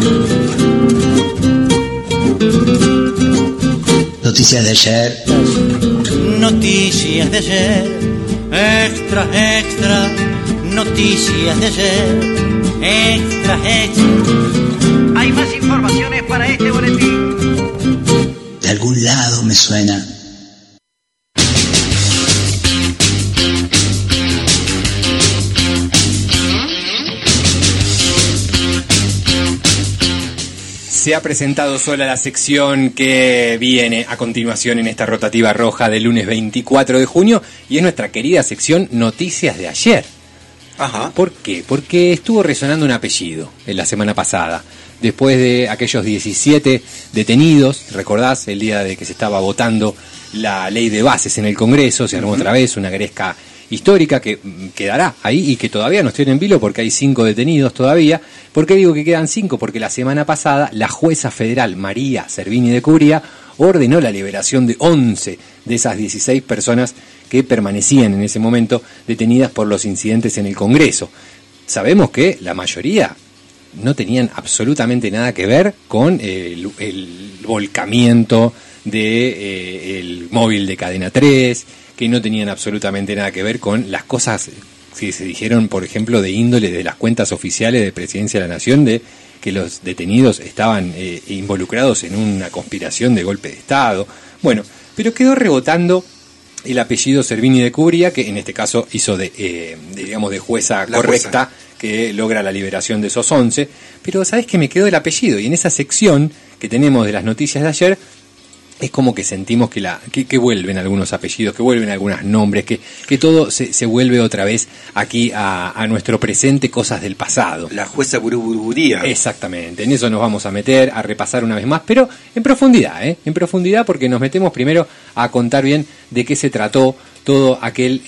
Noticias de ayer. Noticias de ayer. Extra, extra. Noticias de ayer. Extra, extra. Hay más informaciones para este boletín. De algún lado me suena. Se ha presentado sola la sección que viene a continuación en esta rotativa roja del lunes 24 de junio y es nuestra querida sección Noticias de ayer. Ajá. ¿Por qué? Porque estuvo resonando un apellido en la semana pasada. Después de aquellos 17 detenidos, recordás, el día de que se estaba votando la ley de bases en el Congreso, se armó otra vez una gresca histórica que quedará ahí y que todavía nos tiene en vilo porque hay 5 detenidos todavía. ¿Por qué digo que quedan 5? Porque la semana pasada la jueza federal María Servini de Cubría ordenó la liberación de 11 de esas 16 personas que permanecían en ese momento detenidas por los incidentes en el Congreso. Sabemos que la mayoría no tenían absolutamente nada que ver con el volcamiento del móvil de Cadena 3, que no tenían absolutamente nada que ver con las cosas que se dijeron, por ejemplo, de índole de las cuentas oficiales de Presidencia de la Nación, de que los detenidos estaban involucrados en una conspiración de golpe de Estado. Bueno, pero quedó rebotando el apellido Servini de Cubría, que en este caso hizo de jueza correcta, que logra la liberación de esos 11. Pero ¿sabés que me quedó el apellido? Y en esa sección que tenemos de las noticias de ayer, es como que sentimos que vuelven algunos apellidos, que vuelven algunos nombres, que todo se vuelve otra vez aquí a nuestro presente, cosas del pasado. La jueza Buruburía. Exactamente, en eso nos vamos a meter, a repasar una vez más, pero en profundidad porque nos metemos primero a contar bien de qué se trató todo aquel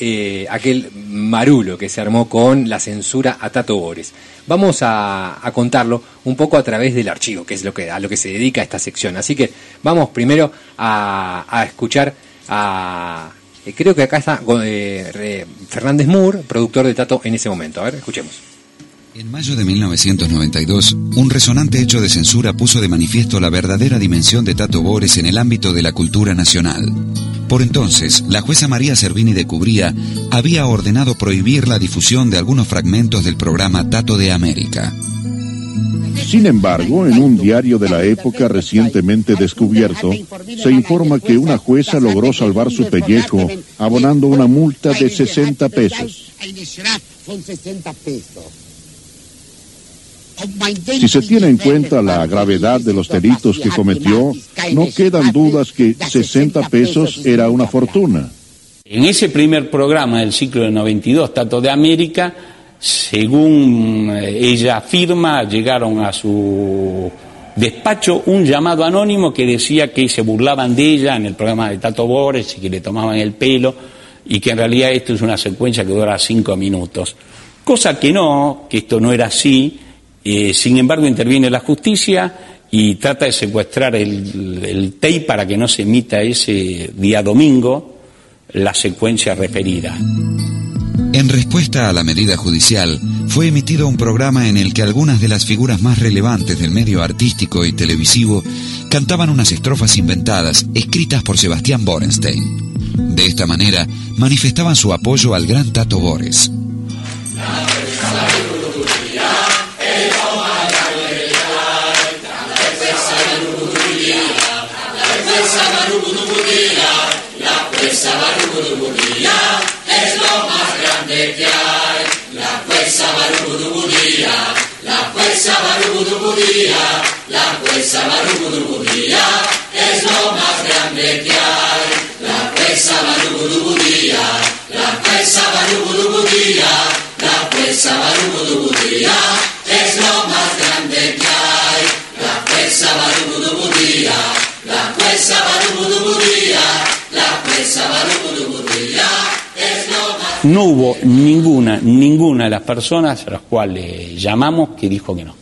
marulo que se armó con la censura a Tato Bores. Vamos a contarlo un poco a través del archivo, que es a lo que se dedica esta sección. Así que vamos primero a escuchar a... creo que acá está Fernández Moore, productor de Tato en ese momento. A ver, escuchemos. En mayo de 1992, un resonante hecho de censura puso de manifiesto la verdadera dimensión de Tato Bores en el ámbito de la cultura nacional. Por entonces, la jueza María Servini de Cubría había ordenado prohibir la difusión de algunos fragmentos del programa Tato de América. Sin embargo, en un diario de la época recientemente descubierto, se informa que una jueza logró salvar su pellejo abonando una multa de 60 pesos. Si se tiene en cuenta la gravedad de los delitos que cometió, no quedan dudas que 60 pesos era una fortuna. En ese primer programa del ciclo de 92, Tato de América, según ella afirma, llegaron a su despacho un llamado anónimo que decía que se burlaban de ella en el programa de Tato Bores y que le tomaban el pelo y que en realidad esto es una secuencia que dura 5 minutos. Cosa que esto no era así. Sin embargo, interviene la justicia y trata de secuestrar el tape para que no se emita ese día domingo la secuencia referida. En respuesta a la medida judicial, fue emitido un programa en el que algunas de las figuras más relevantes del medio artístico y televisivo cantaban unas estrofas inventadas, escritas por Sebastián Borenstein. De esta manera, manifestaban su apoyo al gran Tato Bores. Es lo más grande que hay. La jueza Barubudubudía, la jueza Barubudubudía, la jueza Barubudubudía, es lo más grande que hay. La jueza Barubudubudía, la jueza Barubudubudía, la jueza Barubudubudía, es lo más grande que hay. La jueza Barubudubudía, la jueza Barubudubudía, la jueza Barubudubudía. No hubo ninguna de las personas a las cuales llamamos que dijo que no.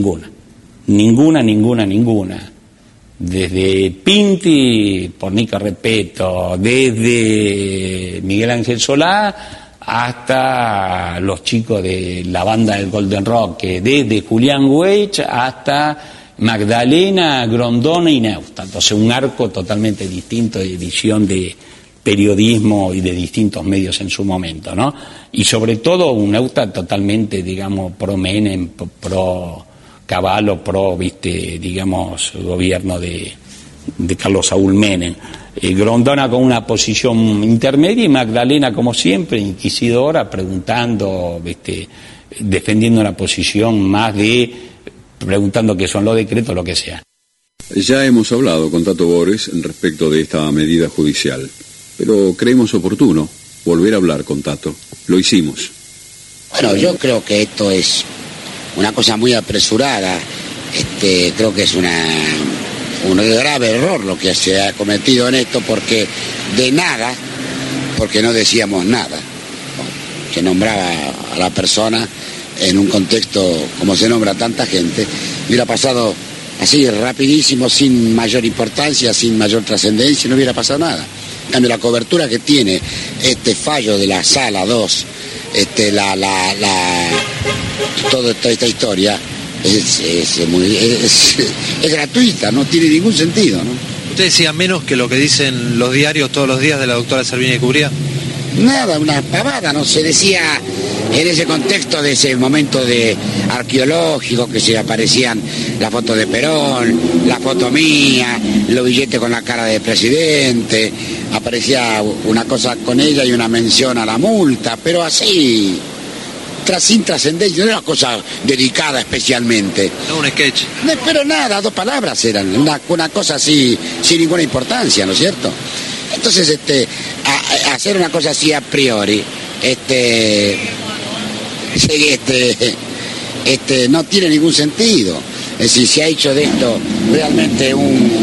Ninguna. Desde Pinti, por Nica Repeto, desde Miguel Ángel Solá, hasta los chicos de la banda del Golden Rock, que desde Julián Weich hasta Magdalena, Grondona y Neustadt. Entonces un arco totalmente distinto de visión de periodismo y de distintos medios en su momento, ¿no? Y sobre todo un Neustadt totalmente, digamos, pro Menem, pro Cavallo, pro, digamos, gobierno de Carlos Saúl Menem. Grondona con una posición intermedia y Magdalena, como siempre, inquisidora, preguntando, defendiendo una posición más de preguntando qué son los decretos, lo que sea. Ya hemos hablado con Tato Bores respecto de esta medida judicial, pero creemos oportuno volver a hablar con Tato. Lo hicimos. Bueno, yo creo que esto es una cosa muy apresurada. Creo que es un grave error lo que se ha cometido en esto, porque de nada, porque no decíamos nada. Se nombraba a la persona en un contexto como se nombra a tanta gente, hubiera pasado así rapidísimo, sin mayor importancia, sin mayor trascendencia, no hubiera pasado nada. En cambio, la cobertura que tiene este fallo de la Sala 2, toda esta historia, es gratuita, no tiene ningún sentido, ¿no? ¿Usted decía menos que lo que dicen los diarios todos los días de la doctora Servini de Cubría? Nada, una pavada, no se decía en ese contexto de ese momento de arqueológico, que se aparecían la foto de Perón, la foto mía, los billetes con la cara del presidente, aparecía una cosa con ella y una mención a la multa, pero así, sin trascendencia, no era una cosa dedicada especialmente. No, un sketch. No, pero nada, 2 palabras eran, una cosa así, sin ninguna importancia, ¿no es cierto? Entonces, hacer una cosa así a priori, no tiene ningún sentido. Es decir, se ha hecho de esto realmente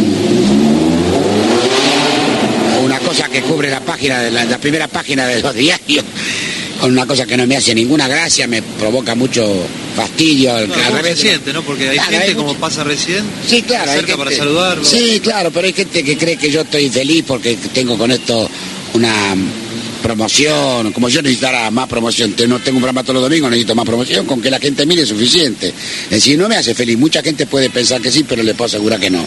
una cosa que cubre la página de la primera página de los diarios, con una cosa que no me hace ninguna gracia, me provoca mucho fastidio. No, al revés, siente, ¿no? Porque hay gente como pasa recién, sí, claro, se acerca para saludarlo. Sí, claro, pero hay gente que cree que yo estoy feliz porque tengo con esto una promoción, como yo necesitara más promoción. No tengo un programa todos los domingos, necesito más promoción, con que la gente mire es suficiente. Es decir, no me hace feliz. Mucha gente puede pensar que sí, pero le puedo asegurar que no.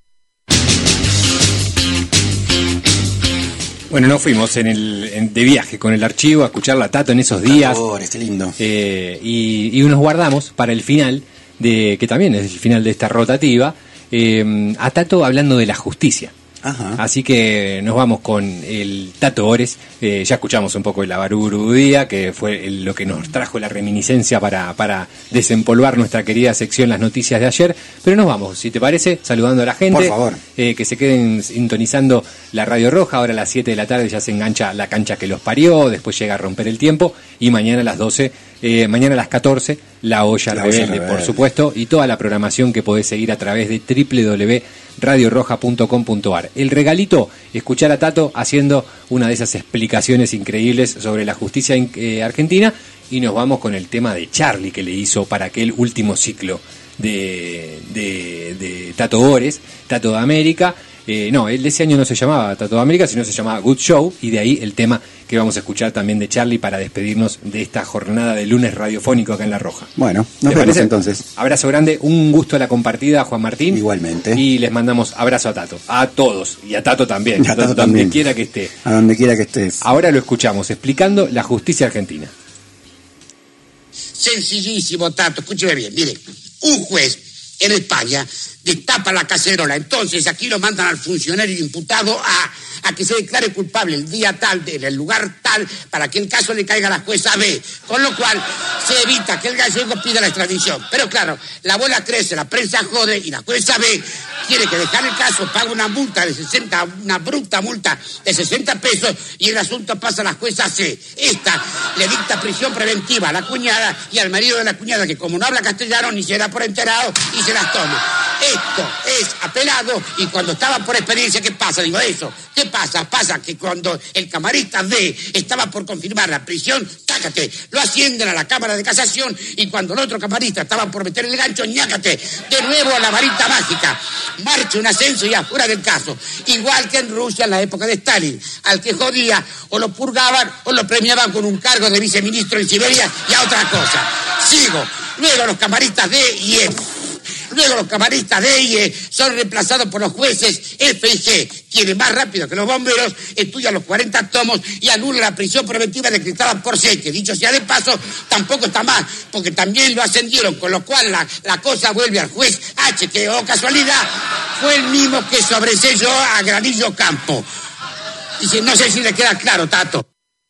Bueno, nos fuimos de viaje con el archivo a escuchar a Tato en esos días. Está lindo. Y nos guardamos para el final, que también es el final de esta rotativa, a Tato hablando de la justicia. Ajá. Así que nos vamos con el Tato Bores. Ya escuchamos un poco de la Barburudía, que fue lo que nos trajo la reminiscencia para desempolvar nuestra querida sección Las Noticias de Ayer. Pero nos vamos, si te parece, saludando a la gente. Por favor. Que se queden sintonizando la Radio Roja. Ahora a las 7 de la tarde ya se engancha La Cancha que los parió. Después llega a Romper el Tiempo. Y mañana a las 12, mañana a las 14, La Olla Rebelde, por supuesto. Y toda la programación que podés seguir a través de www.radioroja.com.ar. El regalito, escuchar a Tato haciendo una de esas explicaciones increíbles sobre la justicia argentina. Y nos vamos con el tema de Charlie que le hizo para aquel último ciclo de Tato Bores, Tato de América. No, él ese año no se llamaba Tato de América, sino se llamaba Good Show, y de ahí el tema que vamos a escuchar también de Charlie para despedirnos de esta jornada de lunes radiofónico acá en La Roja. Bueno, nos vemos entonces. Abrazo grande, un gusto a la compartida, Juan Martín. Igualmente. Y les mandamos abrazo a Tato, a todos, y a Tato también, a Tato también. Donde quiera que esté. A donde quiera que estés. Ahora lo escuchamos, explicando la justicia argentina. Sencillísimo, Tato, escúcheme bien, mire, un juez en España destapa la cacerola, entonces aquí lo mandan al funcionario imputado a que se declare culpable el día tal, en el lugar tal, para que el caso le caiga a la jueza B, con lo cual se evita que el gallego pida la extradición. Pero claro, la bola crece, la prensa jode y la jueza B quiere que dejar el caso, paga una multa de 60, una bruta multa de 60 pesos y el asunto pasa a la jueza C. Esta le dicta prisión preventiva a la cuñada y al marido de la cuñada, que como no habla castellano ni se da por enterado y se las toma. Esto es apelado y cuando estaba por experiencia, ¿qué pasa? Digo eso. ¿Qué pasa? Pasa que cuando el camarista D estaba por confirmar la prisión, tácate, lo ascienden a la Cámara de Casación y cuando el otro camarista estaba por meter el gancho, ñácate, de nuevo a la varita mágica. Marcha un ascenso y afuera del caso. Igual que en Rusia en la época de Stalin. Al que jodía o lo purgaban o lo premiaban con un cargo de viceministro en Siberia y a otra cosa. Sigo. Luego los camaristas D y F. Luego los camaristas D y E son reemplazados por los jueces F y G, quienes más rápido que los bomberos estudian los 40 tomos y anulan la prisión preventiva decretada por C, que dicho sea de paso, tampoco está mal, porque también lo ascendieron, con lo cual la cosa vuelve al juez H, que, oh casualidad, fue el mismo que sobreselló a Granillo Campo. Y no sé si le queda claro, Tato.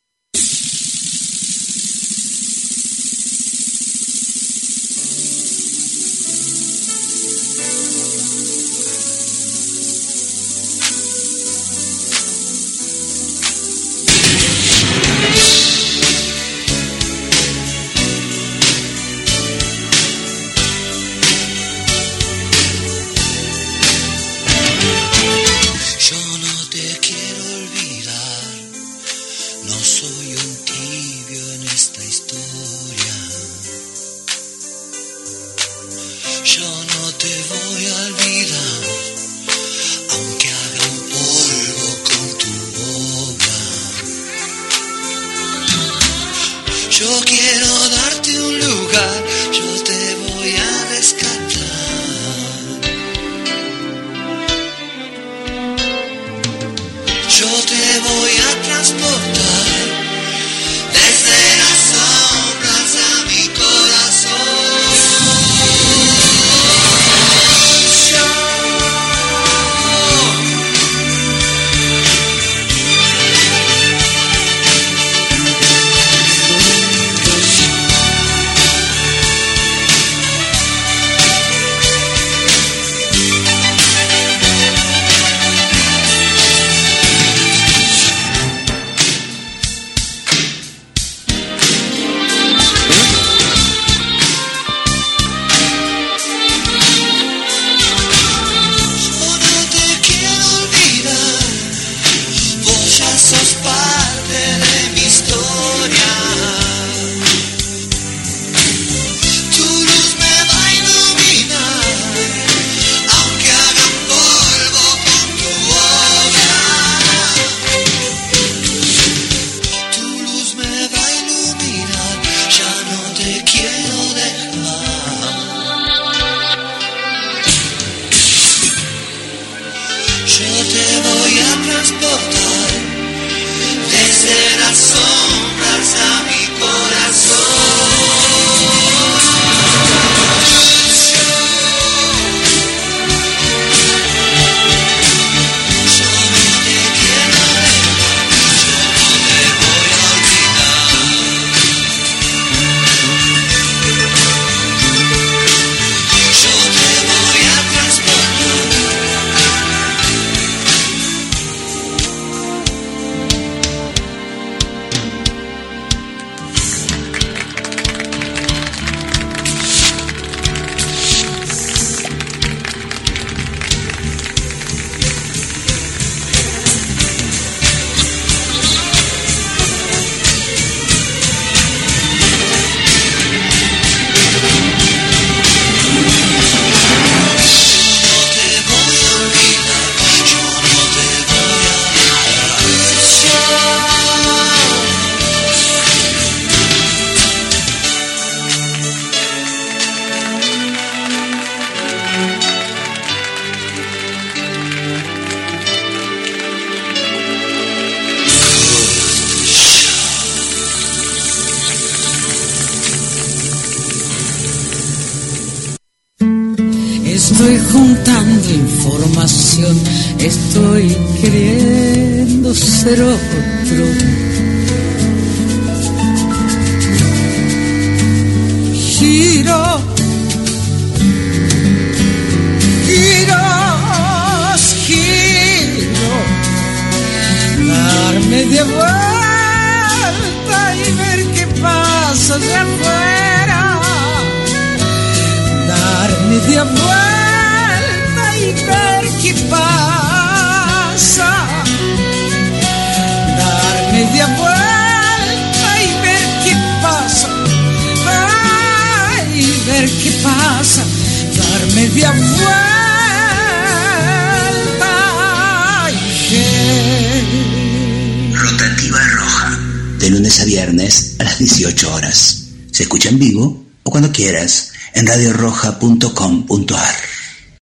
Estoy juntando información, estoy queriendo ser otro. Giro, giros, giro, dar media vuelta y ver qué pasa allá afuera. Dar media vuelta de a vuelta. Rotativa Roja, de lunes a viernes a las 18 horas. Se escucha en vivo o cuando quieras en radioroja.com.ar.